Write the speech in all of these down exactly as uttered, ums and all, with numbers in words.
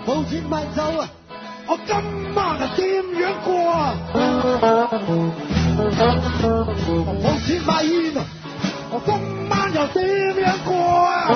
冇錢買酒啊！我今晚係點樣過啊？冇錢買煙啊！我今晚又點樣過啊？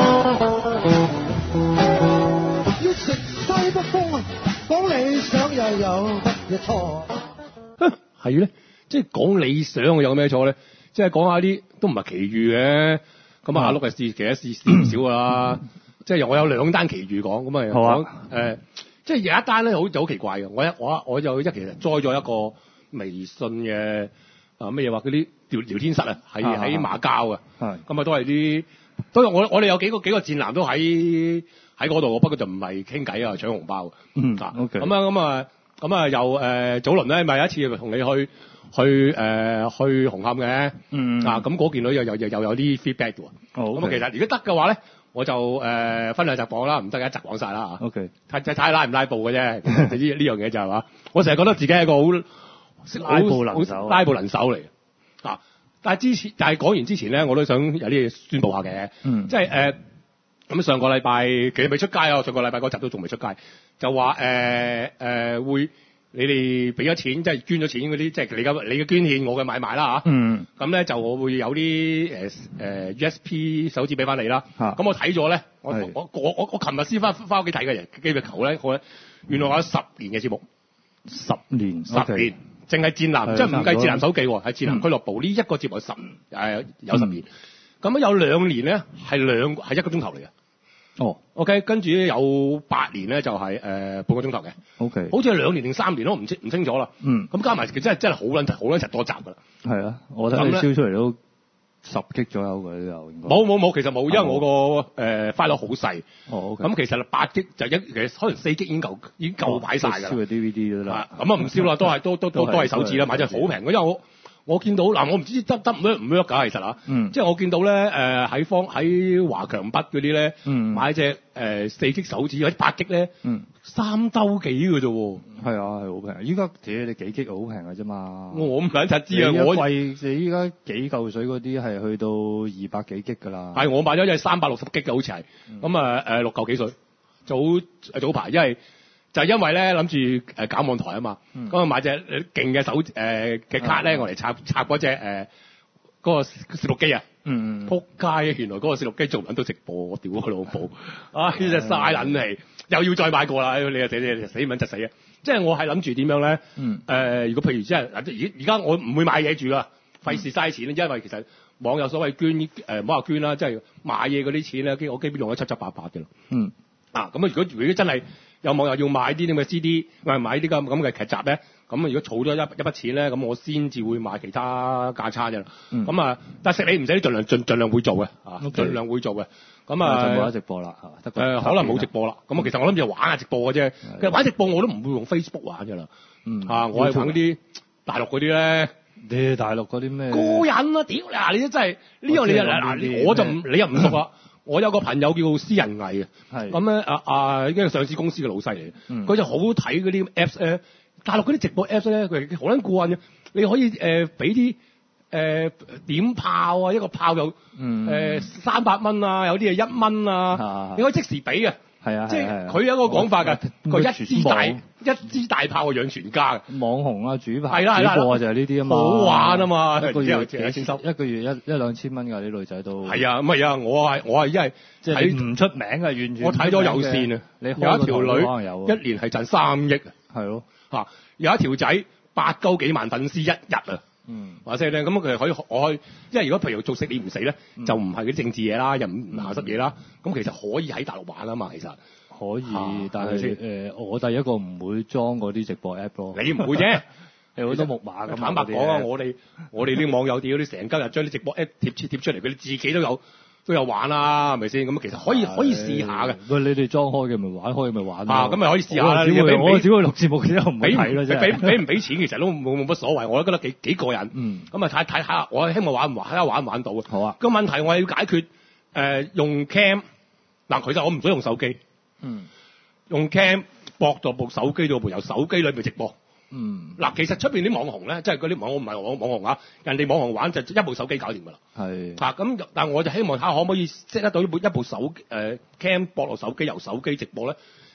要食西北風啊！講理想又有乜嘢錯？ 係咧，即係講理想有咩錯咧？即係講下啲都唔係奇遇嘅。咁啊，阿碌係試其實試試唔少㗎啦。即係我有兩單奇遇講，咁啊講誒，即係有一單咧，好就好奇怪嘅。我一我我就一其實載咗一個微信嘅啊乜嘢話嗰啲聊聊天室啊，喺喺馬交啊。係咁啊，都係啲都有我我哋有幾個幾個戰艦都喺喺嗰度，不過就唔係傾偈啊，搶紅包。嗯啊，OK。咁啊咁啊咁啊，又誒早輪咧，咪有一次同你去去誒、呃、去紅磡嘅。嗯啊，咁嗰件女又又又又有啲 feedback 喎。哦，咁啊，其實如果得嘅話咧，我就誒、呃、分兩集講啦，唔得嘅一集講晒啦嚇。OK。太太太拉唔拉布嘅啫，你知呢樣嘢就係話，我成日覺得自己係一個好拉布能手，拉布能手嚟嘅。啊，但係之前，但係講完之前咧，我都想有啲嘢宣佈下嘅。嗯。即係誒。咁上個禮拜其實未出街啊，上個禮拜嗰集都仲未出街，就話誒誒會你哋俾咗錢，即係捐咗錢嗰啲，即係你嘅你嘅捐獻，我嘅買賣啦嚇。嗯。咁咧就我會有啲誒誒 U S P 手指俾翻你啦。嚇。咁我睇咗咧，我我我我我琴日先翻翻屋企睇嘅，機票球咧，我咧原來我有十年嘅節目，十年十年，淨係戰艦，即係唔計戰艦手記喎，係戰艦俱樂部呢一個節目十誒有十年。咁樣有兩年咧係兩係一個鐘頭嚟嘅。哦 ，OK，跟住有八年咧就係、是、誒、呃、半個鐘頭嘅。OK， 好似係兩年定三年咯，唔清唔清楚啦。嗯，咁加埋其實真係真係好撚好撚多集㗎啦。係啊，我睇你燒出嚟都十 G 左右嘅都有。冇冇冇，其實冇，因為我個誒 file 好細。哦 ，OK。咁其實八 G 就一其實可能四 G 已經夠已經夠擺晒㗎啦。燒嘅 D V D 都得。咁啊唔燒啦，都係都都都都係手指啦，買隻好平嘅，因為我。我見到嗱，我唔知得得唔得唔得㗎，其實啊，嗯、即係我見到咧，誒喺方喺華強北嗰啲咧，嗯、買隻誒四 G 手指或者八 G 咧，嗯、三兜幾嘅啫喎。係啊，係好平。依家屌你幾 G 好平嘅啫嘛。我唔撚實知啊，我貴你依家幾嚿水嗰啲係去到二百幾 G 㗎啦。係我買咗隻三百六十 G 嘅，好似係，咁啊誒六嚿幾水，早早排，因為。就係因為咧諗住誒搞網台啊嘛，咁啊、嗯、買隻勁嘅手誒嘅、呃、卡咧，我嚟插插嗰隻誒嗰個攝錄機啊，嗯嗯，撲街啊！原來嗰個攝錄機做唔到直播，我屌佢老母！啊，呢隻嘥撚氣，又要再買過啦！你啊死你死撚窒死啊！即係我係諗住點樣咧？誒、嗯呃，如果譬如即係而而家我唔會買嘢住啦，費事嘥錢，因為其實網友所謂捐誒唔好話捐啦，即係買嘢嗰啲錢咧，我基本用得七七八八嘅啦。嗯，啊咁啊，如果如果真係有網友要買啲咁嘅 C D， 或者買啲咁咁嘅劇集咧，咁啊如果儲咗一一筆錢咧，咁我先至會買其他價差啫。咁、嗯、啊，但係食你唔使，盡量盡盡量會做嘅，啊，盡量會做嘅。咁啊，就冇得直播啦，係嘛？誒，可能冇直播啦。咁啊，其實我諗住玩下直播嘅啫。其實玩直播我都唔會用 Facebook 玩㗎啦。嗯，啊，我係用嗰啲大陸嗰啲咧。你大陸嗰啲咩？過癮啊！屌嗱，你都真係呢個你嗱，我就唔你又唔熟啦。我有個朋友叫私人藝嘅，咁咧啊啊，一個上市公司嘅老細嚟嘅，佢、嗯、就好睇嗰啲 Apps 咧，大陸嗰啲直播 Apps 咧，佢好撚過癮嘅，你可以誒俾啲誒點炮啊，一個炮就誒三百蚊啊，有啲係一蚊啊，啊你可以即時俾嘅。係啊，即係佢有一個講法㗎，佢一支大一支大炮養全家嘅網紅啊，主炮係啦係啦，主播就係呢啲啊嘛，好玩啊嘛，一個月幾千收，一個月一一兩千蚊㗎啲女仔都係啊，唔係啊，我係我係因為即係唔出名啊，完全我睇咗有線啊，有一條女一年係賺三億啊，係咯嚇，有一條仔八鳩幾萬粉絲一日啊。嗯，話聲咧，咁佢哋可以，我可以，因為如果譬如做食你唔死咧，嗯、就唔係嗰啲政治嘢啦，又唔唔鹹濕嘢啦，咁、嗯、其實可以喺大陸玩啊嘛，其實可以，啊、但係誒、呃，我第一個唔會裝嗰啲直播 app 咯，你唔會啫，有好多木馬咁。坦白講啊，我哋我哋啲網友屌，啲成家日將啲直播 app 貼貼貼出嚟，佢哋自己都有。都有玩啦，係咪先？咁其實可以可以試下嘅。喂，你哋裝開嘅咪玩開嘅咪玩啊，咁咪可以試下啦。我只會錄節目嘅啫，唔會睇咯。你俾俾唔俾錢其實都冇冇乜所謂，我都覺得幾幾過癮。嗯。咁啊睇睇下，我希望玩唔玩，睇下玩唔玩到啊。好啊。個問題我係要解決誒、呃、用 cam 嗱，其實我唔想用手機。嗯。用 cam 駁到部手機度，部由手機裏面直播。嗯，嗱，其實出邊啲網紅咧，即係嗰啲網，我唔係網網紅啊，人哋網紅玩就一部手機搞掂㗎啦。係是。啊，咁但係我就希望睇下可唔可以 set 得到一部一部手誒、呃、cam 駁落手機，由手機直播咧，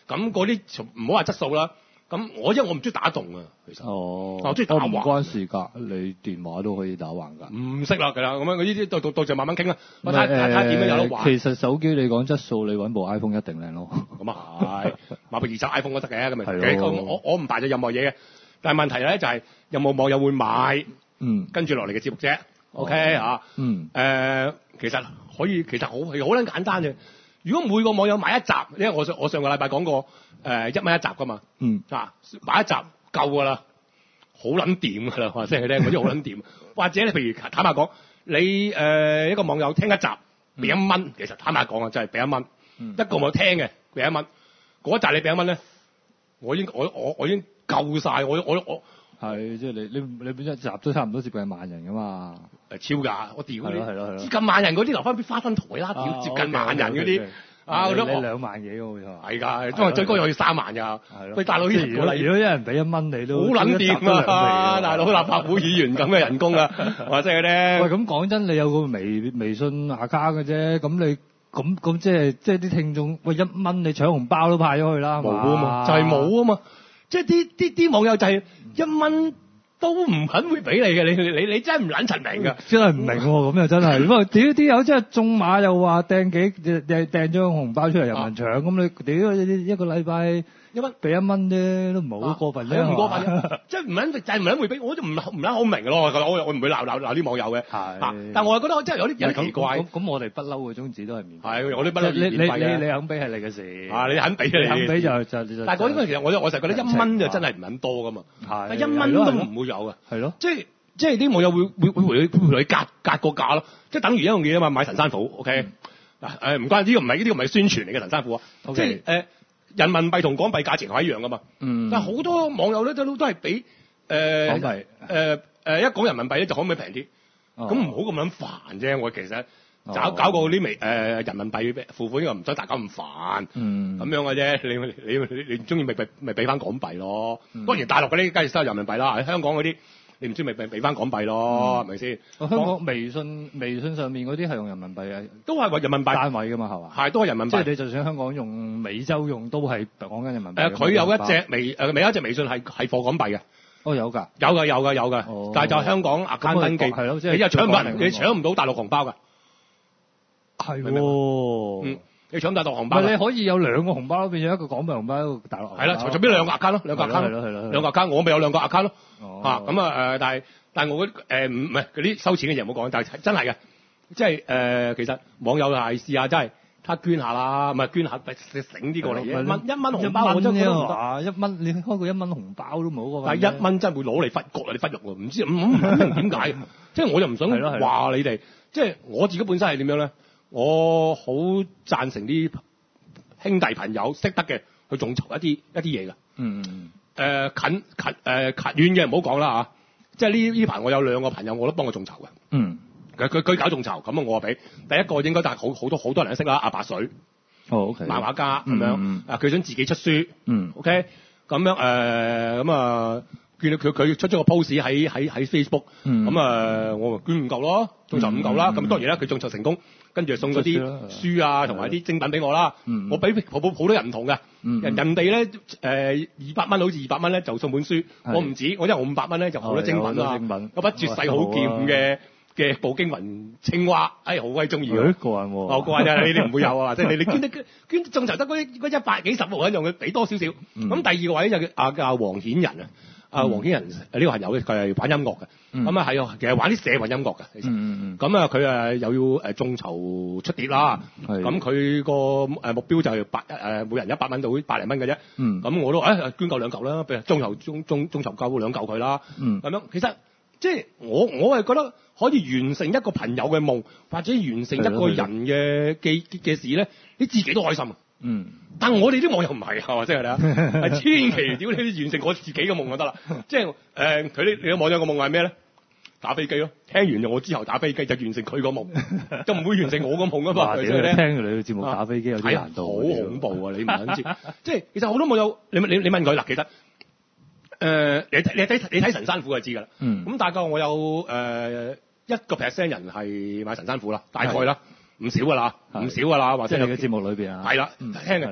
咁嗰啲唔好話質素啦。咁我因為我唔中意打動啊，其實。 哦。 我中意打橫。 唔關事㗎，你電話都可以打橫㗎。 唔識啦，係啦，咁樣呢啲到到到時慢慢傾啦。我睇睇睇點樣有得玩。 其實手機你講質素，你揾部 iPhone 一定靚咯。 咁啊係，買部二手 iPhone 都得嘅，咁咪。 係咯。 我我唔排除任何嘢嘅，但係問題咧就係有冇網友會買， 嗯， 跟住落嚟嘅節目啫。OK 嚇， 嗯。 誒，其實可以，其實好係好撚簡單嘅。如果每個網友買一集，因為我上我上個禮拜講過，誒一蚊一集噶嘛， 嗯， 啊買一集夠噶啦，好撚掂噶啦，話聲你聽，嗰啲好撚掂。或者你譬如坦白講，你誒、呃、一個網友聽一集俾一蚊、嗯，其實坦白講啊，就係俾一蚊。一個網友聽嘅俾一蚊，嗰一集你俾一蚊咧，我已經我我我已經夠晒，我我我係即係你你你本身集都差唔多接近萬人噶嘛。 超㗎，我屌你！ 係咯係咯，接近萬人嗰啲留翻俾花分台啦，屌、啊、接近萬人嗰啲。Okay, okay, okay. 啊！ 你兩萬幾喎， 係㗎，因為最高又要三萬㗎。係咯。喂，大佬，如果如果一人俾一蚊你都好撚掂啊！大佬，立法會議員咁嘅人工啊，話聲佢咧。 喂，咁講真，你有個微微信下家嘅啫，咁你咁咁即係即係啲聽眾，喂一蚊你搶紅包都派咗去啦， 冇啊嘛，就係冇啊嘛，即係啲啲啲網友就係一蚊。都唔肯會俾你嘅，你你你真係唔撚陳明㗎， 真係唔明喎，咁又真係。咁啊，屌啲友真係中馬又話掟幾掟掟張紅包出嚟人民搶，咁、啊、你屌一個禮拜一蚊俾一蚊啫，都唔係好過分啫，唔、啊、過分啫，即係唔撚就係唔撚會俾，我都唔唔撚好明咯。我我我唔會鬧鬧鬧啲網友嘅，係，但我係覺得真係有啲有啲奇怪。咁咁我哋不嬲嘅宗旨都係免費，係我啲不嬲免費嘅。你你你肯俾係你嘅事，啊你肯俾你肯俾就就就。但係嗰啲其實我我就覺得一蚊就真係唔撚多㗎嘛，係一蚊都唔會有嘅，係咯，即係即係啲網友會會會會會同你格格個價咯，即係等於一樣嘢啊嘛，買神山虎 ，OK 嗱誒唔關呢個唔係呢個唔係宣傳嚟嘅神山虎啊，即係誒。人民幣同港幣價錢係一樣噶嘛，嗯、但係好多網友咧都都係俾誒港幣誒誒一講人民幣咧就可唔可以平啲？咁唔好咁撚煩啫。我其實搞搞個啲微誒人民幣付款又唔使大家咁煩，咁、嗯、樣嘅啫。你你你你中意咪俾咪俾翻港幣咯。嗯、當然大陸嗰啲梗係收人民幣啦，喺香港嗰啲你唔中意咪俾俾翻港幣咯，係咪先？香港微信微信上面嗰啲係用人民幣嘅，都係話人民幣單位㗎嘛，係嘛？係都係人民幣。即係你就算香港用美洲用都係講緊人民幣。誒，佢有一隻微誒，有一隻微信係係貨港幣嘅。哦，有㗎。有㗎，有㗎，有㗎。哦。但係就香港 account 登記係咯，即係你又搶唔到，你搶唔到大陸紅包㗎。係喎。嗯。你搶大陸紅包，你可以有兩個紅包，變咗一個港幣紅包，一個大陸紅包。係啦，隨便兩個 account 咯，兩個 account 咯，兩個 account，我咪有兩個 account 咯。哦。啊，咁啊誒，但係但係我嗰誒唔唔係嗰啲收錢嘅嘢唔好講，但係真係嘅，即係誒其實網友係試下真係，他捐下啦，唔係捐下，醒啲過嚟一蚊一蚊紅包我真係覺得唔得，一蚊你開個一蚊紅包都冇個。但係一蚊真係會攞嚟忽割你忽肉喎，唔知唔唔明點解，即係我又唔想話你哋，即係我自己本身係點樣咧？我好贊成啲兄弟朋友識得嘅去眾籌一啲一啲嘢㗎。嗯嗯。誒、呃、近近誒、呃、近遠嘅唔好講啦嚇，即係呢呢排我有兩個朋友我都幫佢眾籌嘅。嗯。佢佢佢搞眾籌，咁啊我話俾第一個應該但係好好多好多人都識啦，阿白水。哦 OK。漫畫家咁樣，嗯、啊佢想自己出書。嗯。OK。咁樣誒咁啊。見到佢佢出咗個 post 喺喺喺 Facebook，咁、嗯、啊我咪捐五嚿咯，眾籌五嚿啦，咁、嗯、當然啦佢眾籌成功，跟住送嗰啲書啊同埋啲精品俾我啦，嗯、我俾好好多人唔同嘅，嗯、人人哋咧誒二百蚊好似二百蚊咧就送本書，我唔止，我因為我五百蚊咧就好多精品啦，有筆絕世好劍嘅嘅步驚雲青蛙，哎好鬼中意嘅，個人喎，好個人啊，你哋唔會有啊，即係你你捐得捐眾籌得嗰嗰一百幾十喎，用佢俾多少少，咁、嗯、第二個位就叫啊叫黃顯仁啊。啊，黃顯仁呢個係有嘅，佢係玩音樂嘅，咁啊係啊，其實玩啲社運音樂嘅，其實，咁啊佢誒又要誒眾籌出碟啦，咁佢個誒目標就係百誒每人一百蚊到百零蚊嘅啫，咁、嗯、我都誒、哎、捐夠兩嚿啦，譬如眾籌眾眾眾籌夠兩嚿佢啦，咁、嗯、樣其實即係我我係覺得可以完成一個朋友嘅夢，或者完成一個人嘅嘅嘅事咧，你自己都開心啊！嗯，但我哋啲網友唔係係嘛，即係你啊，係千祈屌你完成我自己嘅夢就得啦，即係誒佢啲你嘅網友嘅夢係咩咧？打飛機咯，聽完咗我之後打飛機就完成佢個夢，就唔會完成我個夢啊嘛。聽完你嘅節目打飛機有啲難度，好、哎、恐怖啊！你唔肯知，即係其實好多網友，你你你問佢嗱，其實誒、呃、你你睇你睇神山虎就知噶啦，咁、嗯、大概我有誒一個 percent 人係買神山虎啦，大概啦。唔少噶啦，唔少噶啦，或者你嘅節目裏邊啊，係啦，聽嘅。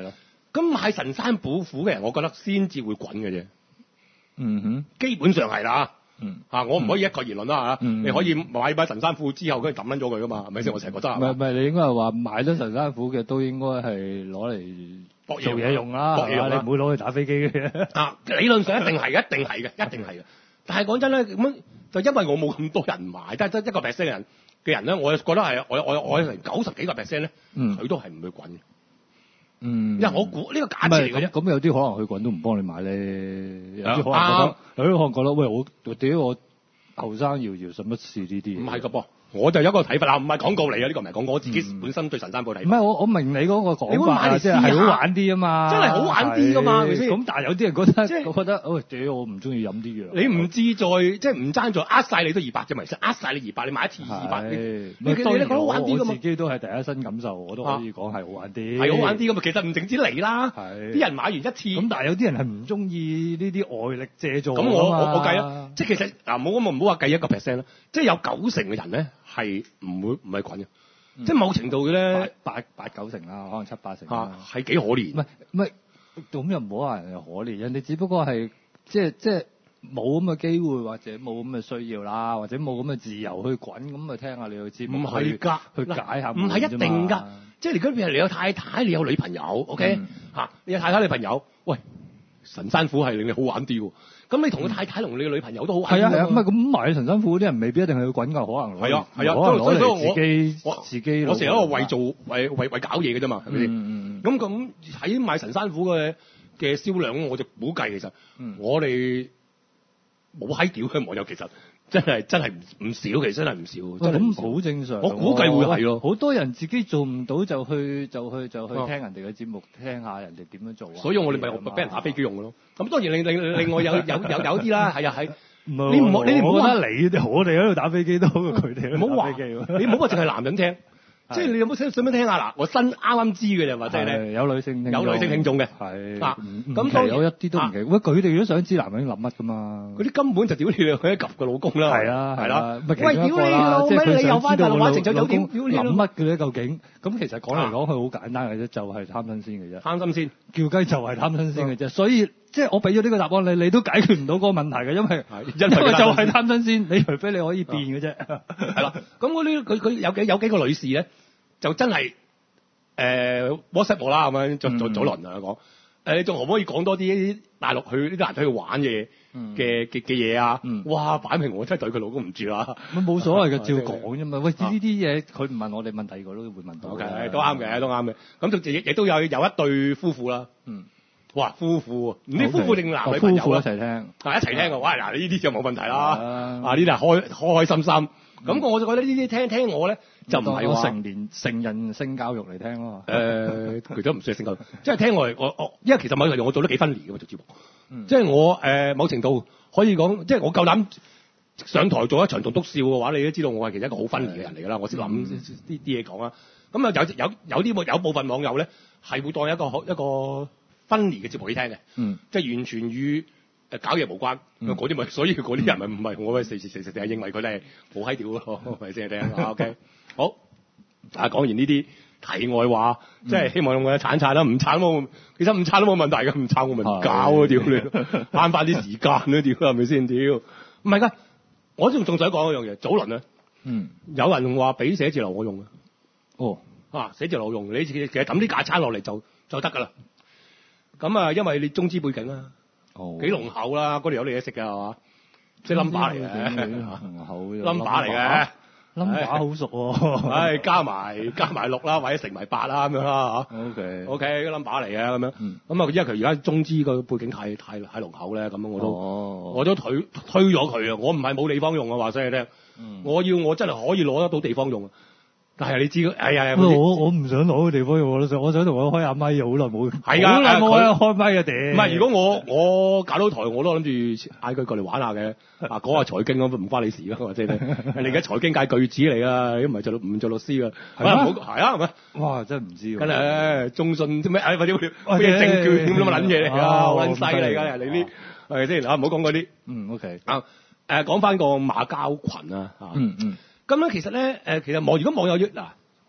咁係神山虎虎嘅人，我覺得先至會滾嘅啫。 嗯哼， 基本上係啦。 嗯， 啊，我唔可以一概而論啦嚇， 嗯、 你可以買買神山虎之後，跟住抌撚咗佢噶嘛，係咪先？我成日覺得係。 唔係唔係，你應該係話買咗神山虎嘅都應該係攞嚟做嘢用啦， 搏嘢用啦， 你唔會攞去打飛機嘅。 啊，理論上一定係嘅，一定係嘅，一定係嘅。但係講真咧，咁就因為我冇咁多人買，得得一個 percent 嘅人嘅人咧，我覺得係我我我成九十幾個 percent 咧，佢、嗯、都係唔會滾嘅。嗯，因為我估呢個假設嚟嘅啫。咁有啲可能佢滾都唔幫你買咧，有啲可能覺得，有啲可能覺得喂，我屌我後生搖搖使乜事呢啲？唔係㗎噃。我就有一個睇法啦，唔係廣告嚟嘅，呢個唔係廣告，我自己本身對神山虎睇法。唔係我我明你嗰個講法，即係係好玩啲啊嘛，真係好玩啲㗎嘛，係咪先？咁但係有啲人覺得，即係覺得，喂，屌我唔中意飲啲藥。你唔自在，即係唔爭在呃晒你都二百啫嘛，其實呃晒你二百，你買一次二百。你你覺得好玩啲㗎嘛？我自己都係第一身感受，我都可以講係好玩啲。係好玩啲㗎嘛，其實唔淨止你啦，啲人買完一次。咁但係有啲人係唔中意呢啲外力借助。咁我我我計啊，即係其實嗱，冇咁唔好話計一個 percent 啦，即係有九成嘅人咧。係唔會唔係滾嘅，嗯、即係某程度嘅咧，八八九成啦，可能七八成啦，係幾可憐。唔係唔係，咁又唔好話人哋可憐，人哋只不過係即係即係冇咁嘅機會，或者冇咁嘅需要啦，或者冇咁嘅自由去滾，咁咪聽下你嘅節目。唔係㗎，去解下。唔係一定㗎，即係如果譬如你有太太，你有女朋友 ，OK 嚇、嗯，你有太太女朋友，喂，神山虎係令你好玩啲喎。咁你同個太太同你嘅女朋友都好係啊，係啊，唔係咁買神山虎嗰啲人未必一定係要滾㗎，可能係啊係啊，可能攞嚟自己我自己我成日一個為做為為為搞嘢嘅啫嘛，係咪先？咁咁喺買神山虎嘅嘅銷量，我就估計其實、嗯、我哋冇閪屌嘅網友其實。真係真係唔唔少，其實真係唔少。咁好正常。我估計會係咯。好多人自己做唔到就去就去就去聽人哋嘅節目，聽下人哋點樣做啊。所以我哋咪俾人打飛機用嘅咯。咁當然另另另外有有有有啲啦，係啊係。你唔好你哋唔好覺得你我哋喺度打飛機都好過佢哋。唔好話你唔好話淨係男人聽。即係你有冇想想唔想聽下嗱？我新啱啱知嘅啫，或者咧有女性聽有女性聽眾嘅係嗱，咁當然有一啲都唔奇。喂，佢哋都想知男人諗乜噶嘛？嗰啲根本就屌你佢一及個老公啦，係啊係啦。喂，屌你老味，你又翻大陸玩成咗酒店，屌你諗乜嘅咧？究竟咁其實講嚟講去好簡單嘅啫，就係貪新鮮嘅啫。貪新鮮叫雞就係貪新鮮嘅啫。所以即係我俾咗呢個答案你，你都解決唔到嗰個問題嘅，因為因為就係貪新鮮。你除非你可以變嘅啫。係啦，咁嗰啲佢佢有幾有幾個女士咧？就真係誒、呃、WhatsApp 我啦咁樣，就就早輪啊講誒，你仲可唔可以講多啲大陸去呢啲人去玩嘅嘅嘅嘅嘢啊？嗯、哇！擺明我真係對佢老公唔住啦。咁冇所謂嘅，照講啫嘛。喂，呢啲嘢佢唔問我哋問第二個都會問到。O、okay, K， 都啱嘅，都啱嘅。咁就亦亦都有有一對夫婦啦。嗯。哇！夫婦唔知夫婦定男女朋友一齊聽，係一齊聽嘅。哇！嗱，呢啲就冇問題啦。啊，呢啲係開開開心心。咁、嗯、我就覺得呢啲聽聽我咧就唔係話成年成人性教育嚟聽咯。誒、呃，其實唔算係性教育，即係聽我嚟我我，因為其實某程度我做得幾分離嘅嘛做節目，嗯、即係我誒、呃、某程度可以講，即係我夠膽上台做一場棟篤笑嘅話，你都知道我係其實一個好分離嘅人嚟㗎啦。我識諗啲啲嘢講啦。咁啊有有有啲有部分網友咧係會當一個一個分離嘅節目去聽嘅，嗯、即係完全與誒搞嘢無關，嗰啲咪，所以嗰啲人咪唔係我咪時時時時定係認為佢哋係好閪屌咯，咪先聽啊 OK， 好，啊講完呢啲題外話，嗯、即係希望我鏟鏟啦，唔鏟都冇，其實唔鏟都冇問題嘅，唔鏟我咪唔搞咯，屌你，慳翻啲時間啦，屌係咪先屌？唔係㗎，我仲仲想講一樣嘢，早輪啊，嗯，有人話俾寫字樓我用啊，哦，啊寫字樓用，你其實抌啲架撐落嚟就就得㗎啦，咁啊，因為你中資背景啊。哦，幾濃厚啦！嗰度有你嘢食㗎係嘛？即係 number 嚟嘅，濃厚 number 嚟嘅 number 好熟喎。唉，加埋加埋六啦，或者乘埋八啦咁樣啦嚇。OK OK，個 number 嚟嘅咁樣。咁啊，因為佢而家中資個背景太太太濃厚咧，咁樣我都我都推推咗佢啊！我唔係冇地方用啊，話俾你聽。我要我真係可以攞得到地方用。但係你知，哎呀，我我唔想攞個地方用，我都想，我想同佢開下咪，好耐冇，係啊，好耐冇開咪啊！嗲，唔係，如果我我搞到台，我都諗住嗌佢過嚟玩下嘅，啊，講下財經咁唔關你事咯，即係你而家財經界巨子嚟啦，如果唔係做唔做律師㗎，係啊，係啊，係咪？哇，真係唔知喎，真係中信咩？哎，或者咩證券咁乜撚嘢嚟㗎，好撚犀利㗎，你呢？係咪先？啊，唔好講嗰啲。嗯 ，OK。啊，誒，講翻個馬交群啊，嗯嗯。咁咧，其實咧，誒，其實網如果網友要嗱，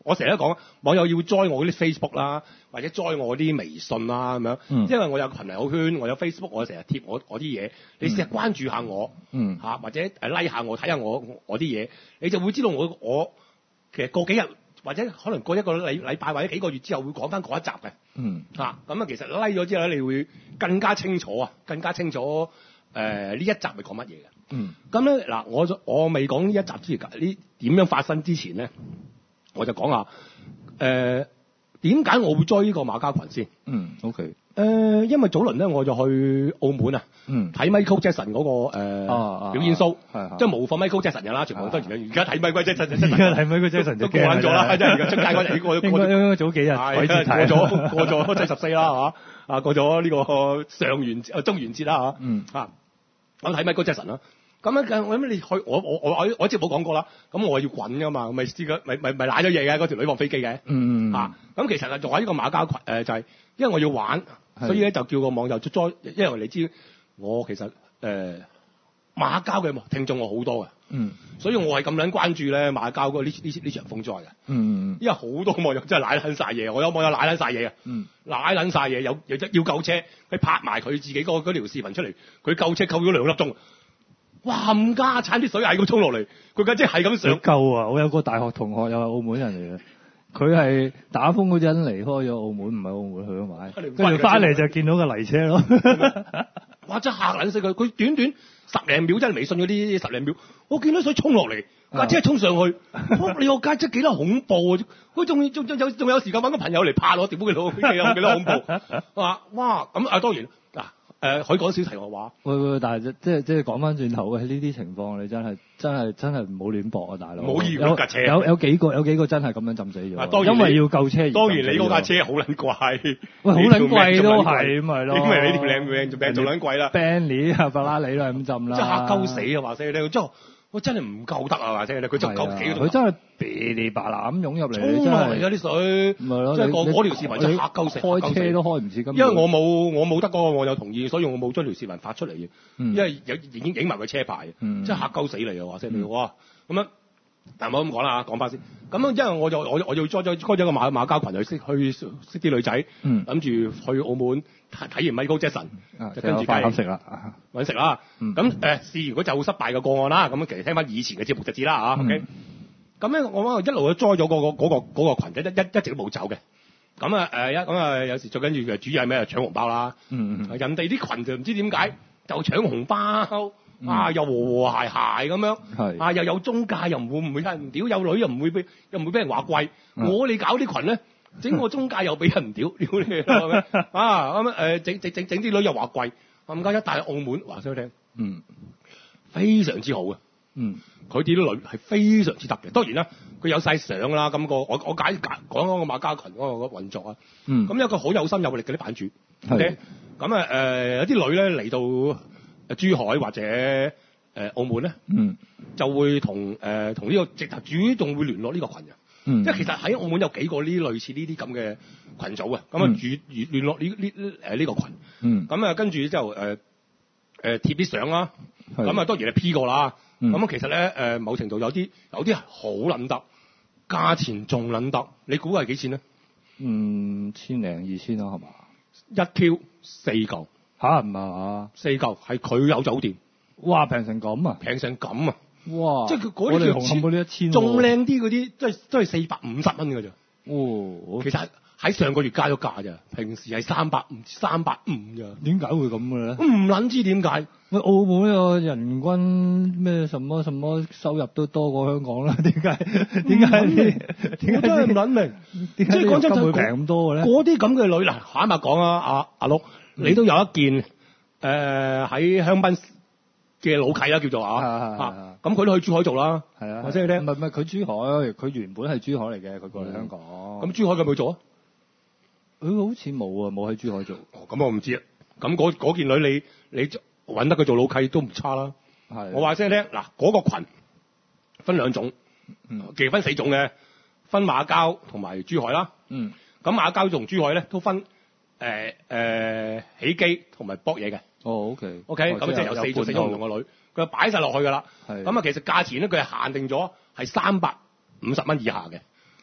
我成日都講，網友要 join 我嗰啲 Facebook 啦，或者 join 我啲微信啦咁樣， 嗯、 因為我有群朋友圈，我有 Facebook，我成日貼我我啲嘢，你成日關注下我， 嗯嚇、啊、或者誒 like 下我，睇下我我啲嘢，你就會知道我我其實過幾日或者可能過一個禮禮拜或者幾個月之後會講翻嗰一集嘅， 嗯嚇咁啊其實 like 咗之後咧，你會更加清楚啊，更加清楚誒呢、呃、一集係講乜嘢嘅。 嗯， 咁咧嗱，我我未講呢一集之前，呢點樣發生之前咧，我就講下誒點解我會 join 呢個馬交群先。 嗯 ，OK。 誒、呃，因為早輪咧我就去澳門啊， 嗯， 睇 Michael Jackson 嗰、那個、呃啊、 表演 show， 係即係模仿 Michael Jackson 嘅啦，全部都係而家睇 Michael Jackson， 而家睇 Michael Jackson 就都過癮咗啦，真係而家出街嗰日過咗過咗應該早幾日鬼節睇過咗過咗七十四啦嚇，啊過咗呢個上元節中元節啦嚇， 嗯啊我睇 Michael Jackson 啦。咁樣我諗你去我我我我我即係冇講過啦。咁我要滾噶嘛，咪試過咪咪咪賴咗嘢嘅嗰條女放飛機嘅。 嗯嗯。 啊，咁其實係仲喺呢個馬交群誒、呃，就係、是、因為我要玩，所以咧就叫個網友再，因為你知我其實誒、呃、馬交嘅聽眾我好多嘅。嗯。所以我係咁撚關注咧馬交嗰呢呢呢場風災嘅。嗯嗯。因為好多網友真係賴撚晒嘢，我有網友賴撚晒嘢啊。嗯。賴撚晒嘢，有有要救車，佢拍埋佢自己嗰嗰條視頻出嚟，佢救車救咗兩粒鐘。哇！冚家鏟啲水係咁衝落嚟，佢架車係咁上救啊！我有個大學同學又係澳門人嚟嘅，佢係打風嗰陣離開咗澳門，唔係澳門去咗買，跟住翻嚟就見到個泥車咯。 哇！真嚇撚死佢，佢短短十零秒真係微信嗰啲十零秒，我見到水衝落嚟，架車衝上去，哇！你個架車幾多恐怖啊！佢仲仲仲有仲有時間揾個朋友嚟拍我，屌佢老，幾多幾多恐怖啊！哇！咁啊當然嗱。誒，可以講少題外話。喂喂，但係即係即係講翻轉頭，喂呢啲情況你真係真係真係唔好亂搏啊，大佬。 冇要嗰架車。 有有幾個有幾個真係咁樣浸死咗。 啊，當然因為要救車而。 當然你嗰架車好撚貴。 喂，好撚貴都係咪咯？ 因為你條靚命仲命仲撚貴啦。 Bentley 啊，法拉利都係咁浸啦。 即係嚇鳩死啊！話死你聽，真係我真係唔夠得啊！話死你，佢就夠幾佢真係噼里啪啦咁湧入嚟， 衝落嚟㗎啲水。 咪咯， 即係我嗰條視頻真係嚇鳩死。 開車都開唔切咁。 因為我冇我冇得嗰個網友同意，所以我冇將條視頻發出嚟嘅。因為有已經影埋個車牌，即係嚇鳩死你啊！話死你，哇咁樣。但係唔好咁講啦，講翻先。咁樣因為我就我我要 join 咗開咗個馬馬交群去識去識啲女仔，諗住去澳門睇睇完 Michael Jackson，就跟住梗係食啦， 揾食啦。咁誒試如果就失敗嘅個案啦，咁其實聽翻以前嘅節目就知啦嚇。OK。咁咧我一路都 join 咗嗰個嗰個嗰個羣，一一一直都冇走嘅。咁啊誒一咁啊有時最緊要嘅主要係咩？搶紅包啦。嗯嗯。人哋啲羣就唔知點解就搶紅包。啊！又和和諧諧咁樣，啊又有中介，又唔會唔會有人屌，有女又唔會俾又唔會俾人話貴。嗯、我哋搞啲群咧，整個中介又俾人屌，屌你啊咁誒整整整整啲女又話貴，咁加一帶澳門話俾你聽，嗯，非常之好嘅，嗯，佢啲女係非常之得嘅。當然啦，佢有晒相啦，咁、那個我我解講講個馬交群嗰個運作啊，嗯，咁有一個好有心有力嘅啲版主，係，咁啊誒有啲女咧嚟到。珠海或者誒、呃、澳門咧，嗯，就會同誒同呢個直頭主動會聯絡呢個群嘅，嗯，即係其實喺澳門有幾個呢類似呢啲咁嘅群組啊，咁啊主聯絡呢呢誒呢個群，嗯，咁啊跟住之後誒誒貼啲相啦，咁啊當然係 P 過啦，咁啊、嗯、其實咧誒、呃、某程度有啲有啲係好撚得，價錢仲撚得，你估係幾錢咧？嗯，千零二千啦，係嘛？一 Q 四嚿。嚇唔係啊！四嚿係佢有酒店，哇平成咁啊！平成咁啊！哇！即係佢嗰啲叫紅磡嗰啲一千，仲靚啲嗰啲都係都係四百五十蚊㗎咋。哦，其實喺上個月加咗價咋，平時係三百五三百五咋。點解會咁嘅咧？唔撚知點解？喂，澳門呢個人均咩什麼什麼收入都多過香港啦？點解？點解？點解真係唔撚明？即係講真就會平咁多嘅咧？嗰啲咁嘅女嗱，坦白講啊，阿阿碌。你都有一件誒喺、呃、香檳嘅老契啦，叫做啊，啊咁佢都去珠海做啦，係啊，我先去聽。唔係唔係，佢珠海，佢原本係珠海嚟嘅，佢過嚟香港。咁、嗯、珠海佢有冇做啊？佢好似冇啊，冇喺珠海做。哦，咁我唔知啊。咁嗰件女你你揾得佢做老契都唔差啦。係。我話聲聽，嗱嗰、那個群分兩種，嗯，其實分四種嘅，分馬交同埋珠海啦。嗯。咁馬交同珠海咧都分。誒、呃、誒、呃、起機同埋搏嘢嘅。哦 OK OK 咁即係有四種四種唔同嘅女，佢擺晒落去㗎啦。咁啊其實價錢咧佢係限定咗係三百五十蚊以下嘅，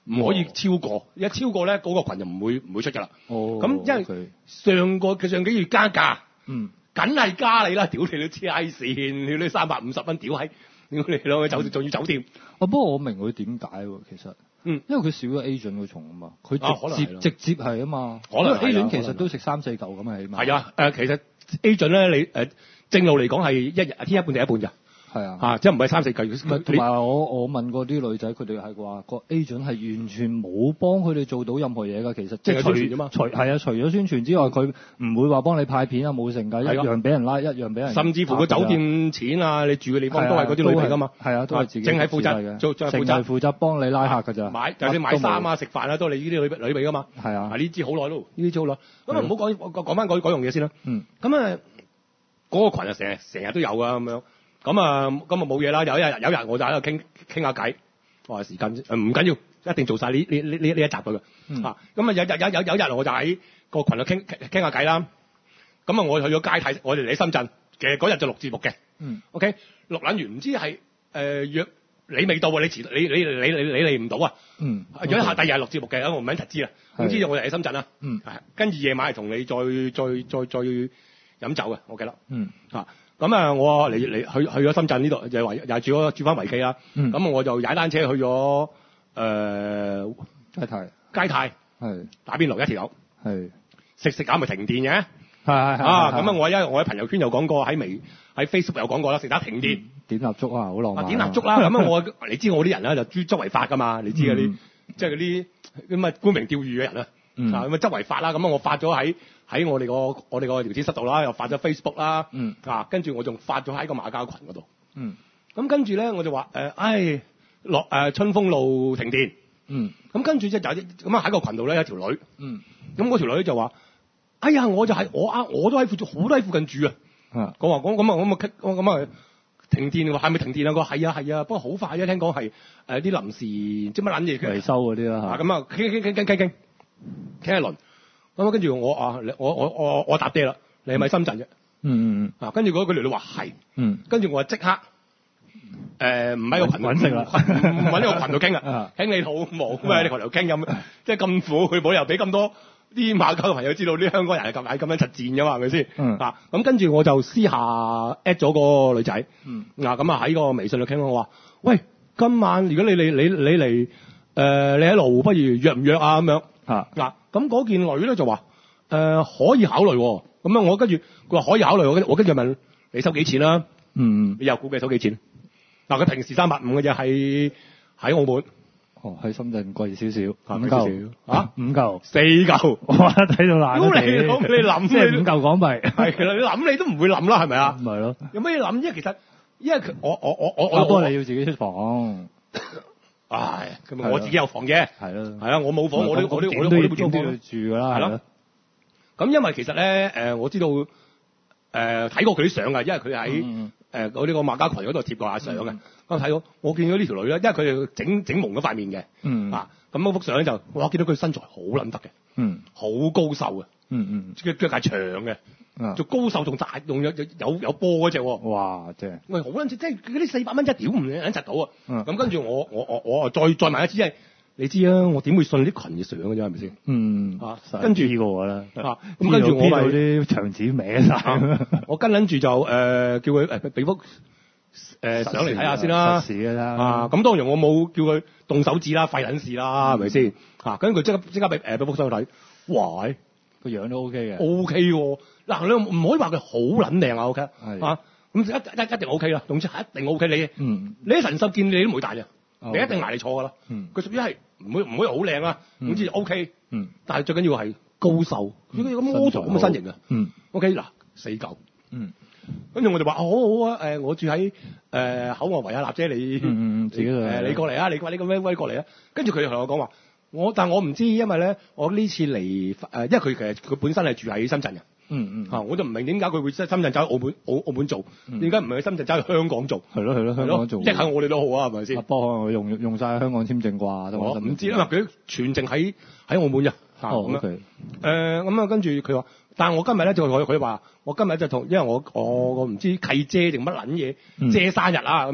唔可以超過，一超過咧嗰、那個群就唔會唔會出㗎啦。 哦， 咁因為上個佢上幾月加價， 嗯， 梗係加你啦，屌你都黐閪線，屌你三百五十蚊屌閪，屌你攞去酒店仲要酒店。 哦，不過我明佢點解喎，其實， 嗯， 因為佢少咗 agent 嗰重啊嘛，佢直接、 啊、 直接係啊嘛， 可能 agent 其實都食三四嚿咁啊，起碼。 係啊，誒、呃、其實 agent 咧你誒、呃、正路嚟講係一日天一半地一半咋。 係啊， 啊，即係唔係三四計？ 同埋我我問過啲女仔，佢哋係話個 agent 係完全冇幫佢哋做到任何嘢㗎。其實即係除宣傳啫嘛， 除係啊，除咗宣傳之外，佢唔會話幫你派片啊，冇成㗎，一樣俾人拉，一樣俾人。 甚至乎個酒店錢啊，你住嘅地方都係嗰啲女嚟㗎嘛。 係啊，都係自己。淨係負責做，淨係負責負責幫你拉客㗎咋。 買就算買衫啊、食飯啊，都係你呢啲女女俾㗎嘛。 係啊。 呢支好耐咯，呢支好耐。咁啊，唔好講講翻嗰嗰樣嘢先啦。 嗯。 咁啊，嗰個羣啊，成日成日都有㗎咁樣。咁啊，咁啊冇嘢啦。有一日有一日我就喺度傾傾下偈，我話時間唔緊要，一定做晒呢呢呢呢呢一集佢嘅。 嗯、 啊，咁啊有有有有一日我就喺個群度傾傾下偈啦。咁啊我去咗街睇，我哋嚟深圳，其實嗰日就錄節目嘅。 嗯。 OK，錄撚完唔知係誒、呃、約你未到啊？你遲你你你你你嚟唔到啊？ 嗯。 約一下第二日錄節目嘅，我唔肯實知啦。總之我哋喺深圳啦。 嗯。 跟住夜晚係同你再再再再飲酒嘅，我記得。 嗯。 啊。咁啊，我嚟嚟去去咗深圳呢度，就係又係住咗住翻維基啦。咁、嗯、我就踩單車去咗誒、呃、 街太街太，係打邊爐一條友，係食食下咪停電嘅。係係啊，咁啊，我因為我喺朋友圈有講過，喺微喺 Facebook 有講過啦，食得停電、嗯、點蠟燭啊，好浪漫、啊。點蠟燭啦，咁啊我你知我啲人咧就專周圍發噶嘛，你知嗰啲、嗯、即係嗰啲咁啊沽名釣譽嘅人啊。嗯、啊咁啊周圍發啦，咁啊我發咗喺喺我哋個我哋個聊天室度啦，又發咗 Facebook 啦，嗯、啊跟住我仲發咗喺個馬交群嗰度，嗯，咁跟住咧我就話誒，唉落誒春風路停電，嗯，咁跟住即係有啲咁啊喺個群度咧有條女，嗯，咁嗰條女就話，哎呀我就係、是、我啊我都喺附近好多喺附近住啊，嗯，我話講咁啊咁啊咁啊停電，話係咪停電啊？佢話係啊係啊，不過好快啫，聽講係誒啲臨時即乜撚嘢維修嗰啲啦，咁啊傾傾傾傾傾傾。傾一輪，咁啊跟住我啊，我我我我搭爹啦，你係咪深圳啫？嗯嗯嗯。啊，跟住嗰個女女話係，嗯，跟住我就即刻，誒唔喺個群揾食啦，唔揾呢個群度傾啊，傾你好冇咁啊？你群度傾咁，即係咁苦，佢冇理由俾咁多啲馬交嘅朋友知道啲香港人係咁係咁樣實戰㗎嘛，係咪先？嗯。啊，咁跟住我就私下 at 咗個女仔，嗯，嗱咁啊喺個微信度傾，我話，喂，今晚如果你你你你嚟，誒你喺路不如約唔約啊咁樣？啊嗱，咁嗰件女咧就話誒、呃、可以考慮喎、哦，咁樣我跟住佢話可以考慮，我跟我跟住問你收幾錢啦、啊？嗯，你又估計收幾錢？嗱，佢平時三百五嘅啫，喺喺澳門，哦喺深圳貴少少，五嚿啊五嚿四嚿，哇睇到爛咗地，你諗即係五嚿港幣，係啦，你諗你都唔會諗啦，係咪啊？唔係咯，有咩諗啫？其實因為佢我我我我我不過你要自己出房。唉，咁我自己有房嘅，係咯，係啊，我冇房，我都我都我都我都租房住㗎啦，係咯。咁因為其實咧，誒我知道誒睇過佢啲相㗎，因為佢喺誒嗰啲個馬家群嗰度貼過下相嘅。我睇到，我見到呢條女咧，因為佢哋整整蒙咗塊面嘅，嗯啊，咁嗰幅相咧就我見到佢身材好撚得嘅，嗯，好高瘦嘅，嗯嗯，腳腳係長嘅。仲高手仲大，仲有有有波嗰隻喎！哇，正！喂，好撚即係嗰啲四百蚊一屌唔撚窒到啊！咁、嗯、跟住我我我我再再問一次，即係你知啊，我點會信啲群嘅相嘅啫，係咪先？嗯啊，跟住呢個我啦，啊咁跟住我咪啲牆紙歪晒，我跟撚住就誒、呃、叫佢誒俾幅誒相嚟睇下先啦。實事嘅啦。啊，咁當然我冇叫佢動手指啦，費撚事啦，係咪先？啊，跟住佢即刻即刻俾誒俾幅相睇，哇！個樣都 OK 嘅，O K 喎。嗱，你唔可以話佢好撚靚啊 ，OK，啊，咁一一一定 O K 啦，總之係一定 O K 你。嗯，你喺神獸見你都唔會大嘅，你一定埋你錯噶啦。嗯，佢屬於係唔會唔會好靚啊，總之 O K。嗯，但係最緊要係高瘦，如果有個 model 咁嘅身形啊。嗯 ，O K 嗱，四嚿。嗯，跟住我就話好好啊，誒，我住喺誒口岸維亞納啫，你嗯自己誒你過嚟啊，你話你咁威威過嚟啊，跟住佢就同我講話。我但我唔知，因為咧，我呢次嚟誒，因為佢其實佢本身係住喺深圳嘅。嗯嗯。我就唔明點解佢會喺深圳走去澳門澳澳門做，點解唔係喺深圳走去香港做？係咯係咯，香港做。即係喺我哋都好啊，係咪先？不過可能用用曬香港簽證啩？我唔知啦，佢全程喺喺澳門啫。哦，OK。誒咁啊，跟住佢話，但係我今日咧就佢佢話，我今日就同，因為我我我唔知契姐定乜撚嘢，姐生日啊咁樣。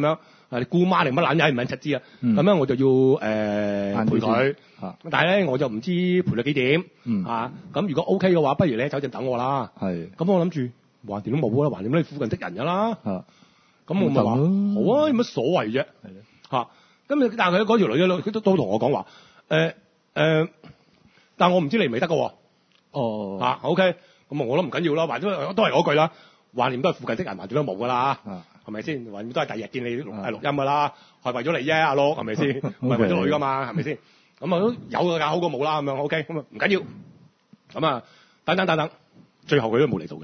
啊你姑媽定乜撚嘢唔撚柒知啊，咁咧、嗯、我就要誒、呃、陪佢，但係咧我就唔知陪到幾點， 嗯、 啊咁如果 OK 嘅話，不如你喺酒店等我啦， 係， 咁我諗住橫掂都冇啦，橫掂都係附近的人㗎啦，咁、啊、我咪話好啊，有乜所謂啫，嚇，咁但係佢嗰條女咧，佢都都同我講話，誒、呃、誒、呃，但我唔知你唔係得㗎喎， 哦， 嚇 OK，咁我都唔緊要啦，橫掂都係嗰句啦。橫掂都係附近的人，橫掂都冇㗎啦，係咪先？橫掂都係第二日見你錄係錄音㗎啦，係為咗你啫，阿碌係咪先？唔係為咗女㗎嘛，係咪先？咁啊都有㗎，好過冇啦咁樣 OK，咁啊唔緊要。咁啊等等等等，最後佢都冇嚟到嘅。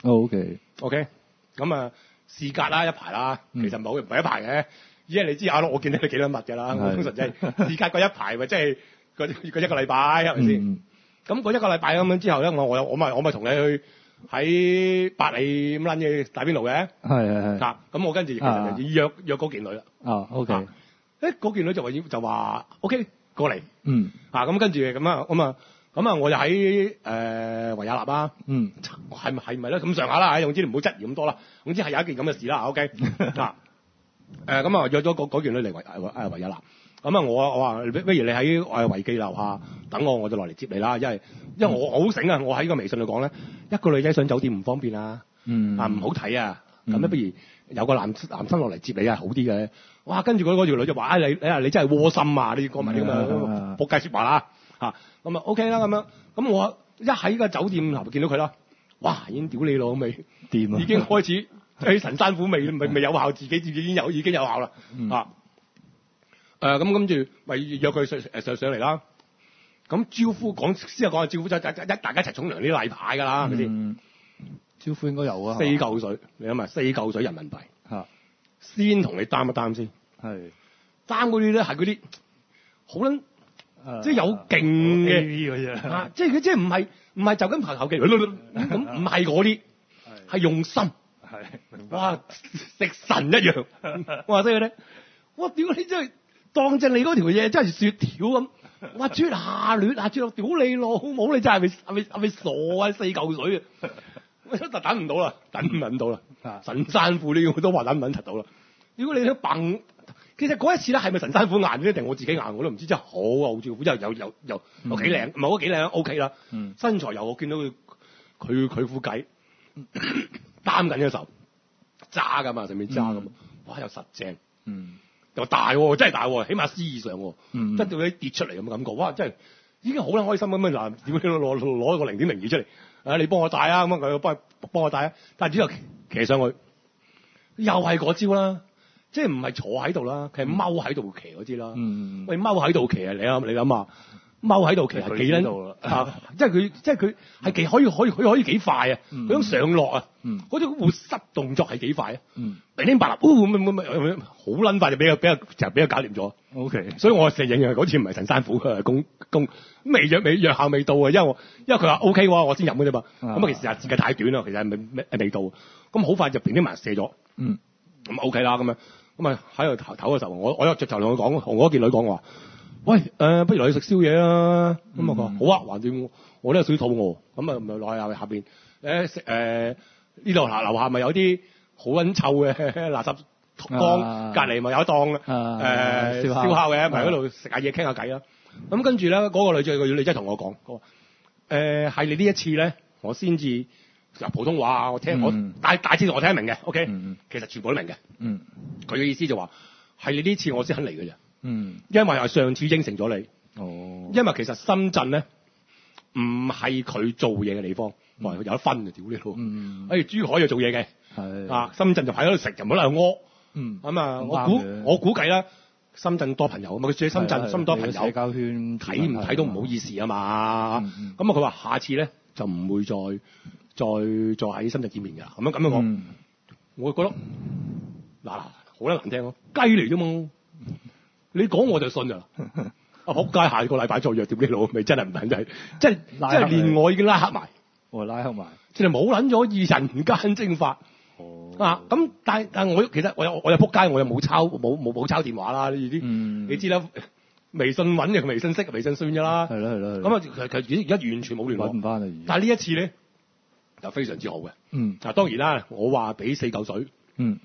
OK OK，咁啊事隔啦一排啦，其實冇唔係一排嘅，因為你知阿碌我見到你幾多密㗎啦，我通常即係事隔個一排咪即係個個一個禮拜係咪先？咁個一個禮拜咁樣之後咧，我我我咪我咪同你去。喺百里咁撚嘢打邊爐嘅， 係係係， 咁、啊、我跟住其實就約約嗰件女啦。 啊 OK，誒嗰、啊、件女就話要就話 OK 過嚟， 嗯， 啊咁跟住咁啊咁啊咁啊我就喺誒、呃、維也納啊， 嗯， 係咪係咪咧咁上下啦？總之唔好質疑咁多啦。總之係有一件咁嘅事啦。OK，嗱誒咁啊約咗嗰件女嚟維誒維也納。咁啊，我我話不如你喺誒維記樓下等我，我就落嚟接你啦。因為因為我好醒啊，我喺個微信度講咧，一個女仔上酒店唔方便啊，嗯啊唔好睇啊，咁咧不如有個男男生落嚟接你啊，好啲嘅。哇，跟住嗰嗰條女就話啊，你你啊你真係窩心啊，你講埋啲咁嘅仆街説話啦嚇。咁啊 OK 啦咁樣，咁我一喺個酒店頭見到佢啦，哇已經屌你咯味，掂啊，已經開始喺神山虎味，未未有效，自己自己已經有已經有效啦啊！誒咁跟住咪約佢上誒上上嚟啦。咁招呼講先係講下招呼，就一大家一齊沖涼啲例牌㗎啦，係咪先？ 招呼應該有啊。 四嚿水，你諗下，四嚿水人民幣嚇，先同你擔一擔先。係擔嗰啲咧係嗰啲好撚，即係有勁嘅嗰啲啊！即係佢即係唔係唔係就咁求求其咁唔係嗰啲，係用心。係哇，食神一樣。哇！即係咧，哇！屌你真係〜當正你嗰條嘢真係雪條咁，哇！啜下劣下啜落，屌你老母！你真係咪係咪係咪傻啊？四嚿水啊！我真係等唔到啦，等唔等到啦！神山虎呢個都話等唔等到啦。如果你都笨，其實嗰一次咧係咪神山虎硬咧定我自己硬我都唔知，真係好好招呼，真係有有有有幾靚，唔係嗰幾靚 OK 啦。嗯、身材又我見到佢佢佢副計擔緊嘅時候揸㗎嘛，上面揸㗎嘛，哇！又實正。嗯。又大喎，真係大喎，起碼 C 以上喎，嗯、真到你跌出嚟咁嘅感覺，哇！真係已經好撚開心咁樣嗱，點解攞攞個零點零二出嚟？啊，你幫我帶啊，咁佢幫幫我帶啊，但係之後騎上去，又係嗰招啦，即係唔係坐喺度啦，佢係踎喺度騎嗰招啦。嗯、喂，踎喺度騎啊，你啊，你諗下，踎喺度騎係幾撚啊？即係佢，即係佢係幾可以可以佢可以幾快啊？佢種、嗯、上落啊，嗰種、嗯、活塞動作係幾快啊？零零八啦，咁咁咁好撚快就俾佢俾佢就俾佢搞掂咗。O K，所以我承認嗰次唔係神山虎，佢係公公未藥未藥效未到啊，因為我因為佢話 O K 喎，我先飲嘅啫嘛。咁啊，其實時間太短啦，其實係未未到。咁好快就平啲埋射咗。嗯，咁 O K 啦，咁樣咁啊喺度唞唞嘅時候，我我又直頭同佢講，同我嗰件女講話，喂，誒、呃，不如落去食宵夜啦。咁啊佢話好啊，橫掂我都有少少肚餓，咁啊咪落去下邊誒食誒呢度樓樓下咪有啲好撚臭嘅垃圾缸，隔離咪有一檔誒燒烤嘅，咪喺度食下嘢傾下偈啦。咁跟住咧，嗰、那個女仔個女仔同我講，佢話誒係你呢一次咧，我先至普通話我聽、嗯、我大大致同我聽得明嘅 ，OK，、嗯、其實全部都明嘅。嗯，佢嘅意思就話係你呢次我先肯嚟嘅啫。嗯，因為係上次應承咗你。哦，因為其實深圳咧唔係佢做嘢嘅地方，話、嗯、有得分嘅，屌你老！嗯，誒珠海又做嘢嘅，係啊，深圳就喺嗰度食，就唔好喺度屙。嗯，咁啊，我估我估計啦，深圳多朋友啊嘛，佢住喺深圳，深多朋友，社交圈睇唔睇都唔好意思啊嘛。咁啊、嗯，佢話、嗯、下次咧就唔會再再再喺深圳見面㗎啦。咁樣咁樣講，嗯、我覺得嗱嗱好啦難聽咯，雞嚟啫嘛。你講我就信㗎啦。啊仆街！下個禮拜再約點啲佬，咪真係唔撚仔，即係即係連我已經拉黑埋，我拉黑埋，即係冇撚咗二人間蒸發。哦啊咁，但係但係我其實我有我有仆街，我又冇抄冇冇冇抄電話啦呢啲，嗯、你知啦，微信揾嘅微信識，微信算㗎啦。係咯係咯。咁啊，其實其實而家完全冇聯絡，揾唔翻啦。但係呢一次咧就非常之好嘅。嗯。嗱當然啦，我話俾四嚿水。嗯。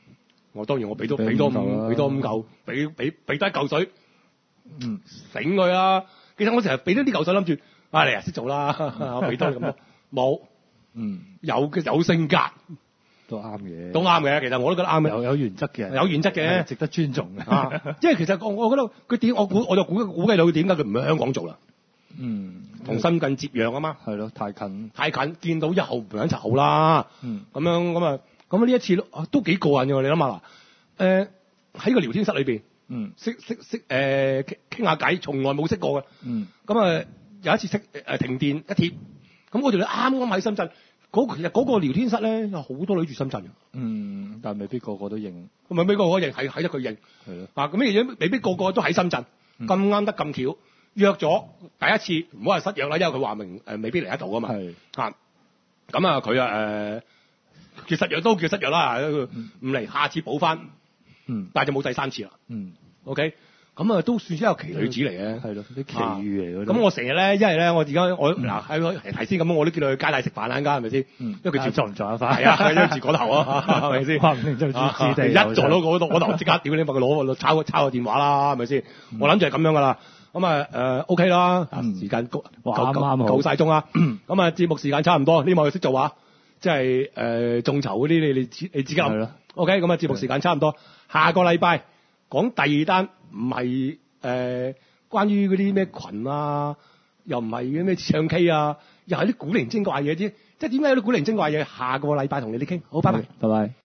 我當然我俾多俾多五俾多五嚿，俾俾俾得一嚿水， 嗯， 醒佢啦。其實我成日俾多啲嚿水諗住，啊你啊識做啦，我俾多你咁多，冇， 嗯， 有嘅有性格。 都啱嘅， 都啱嘅，其實我都覺得啱嘅， 有有原則嘅， 有原則嘅， 值得尊重嘅。 啊，因為其實我我覺得佢點，我估我就估估計到佢點解佢唔喺香港做啦。 嗯， 同深圳接壤啊嘛。 係咯，太近。 太近，見到一號唔兩層好啦。 嗯， 咁樣咁啊，咁呢一次都都幾過癮嘅喎，你諗下啦。誒喺個聊天室裏邊， 嗯， 識識識誒傾傾下偈，從來冇識過嘅。 嗯， 咁啊有一次識誒停電一貼，咁我哋啱啱喺深圳。嗰其實嗰個聊天室咧有好多女住深圳嘅， 嗯，但係未必個個都認， 咁咪未必個個認，係係得佢認， 係咯， 啊咁嘅嘢未必個個都喺深圳，咁啱得咁巧約咗第一次，唔好話失約啦，因為佢話明誒未必嚟得到啊嘛， 係啊咁啊佢啊誒叫失約都叫失約啦，唔嚟下次補翻， 嗯， 但係就冇第三次啦， 嗯 ，OK。咁啊，都算係一個奇女子嚟嘅， 係咯，啲奇遇嚟嘅。 咁我成日咧，因為咧，我而家我嗱喺提先咁，我都叫佢去街大食飯啦，間係咪先？因為佢住撞唔撞得翻？係啊，佢住嗰頭啊，係咪先？ 話唔定就住置地， 一撞到嗰度，我頭即刻屌你，咪佢攞抄抄個電話啦，係咪先？我諗住係咁樣噶啦。咁啊誒 OK 啦，時間夠夠夠曬鐘啦。咁啊節目時間差唔多，呢幕識做話，即係誒眾籌嗰啲，你你你自己諗。OK，咁啊節目時間差唔多，下個禮拜講第二單。唔係誒，關於嗰啲咩群啊，又唔係嗰啲咩唱 K 啊，又係啲古靈精怪嘢啫。即係點解有啲古靈精怪嘢？下個禮拜同你哋傾，好，拜拜， 拜拜。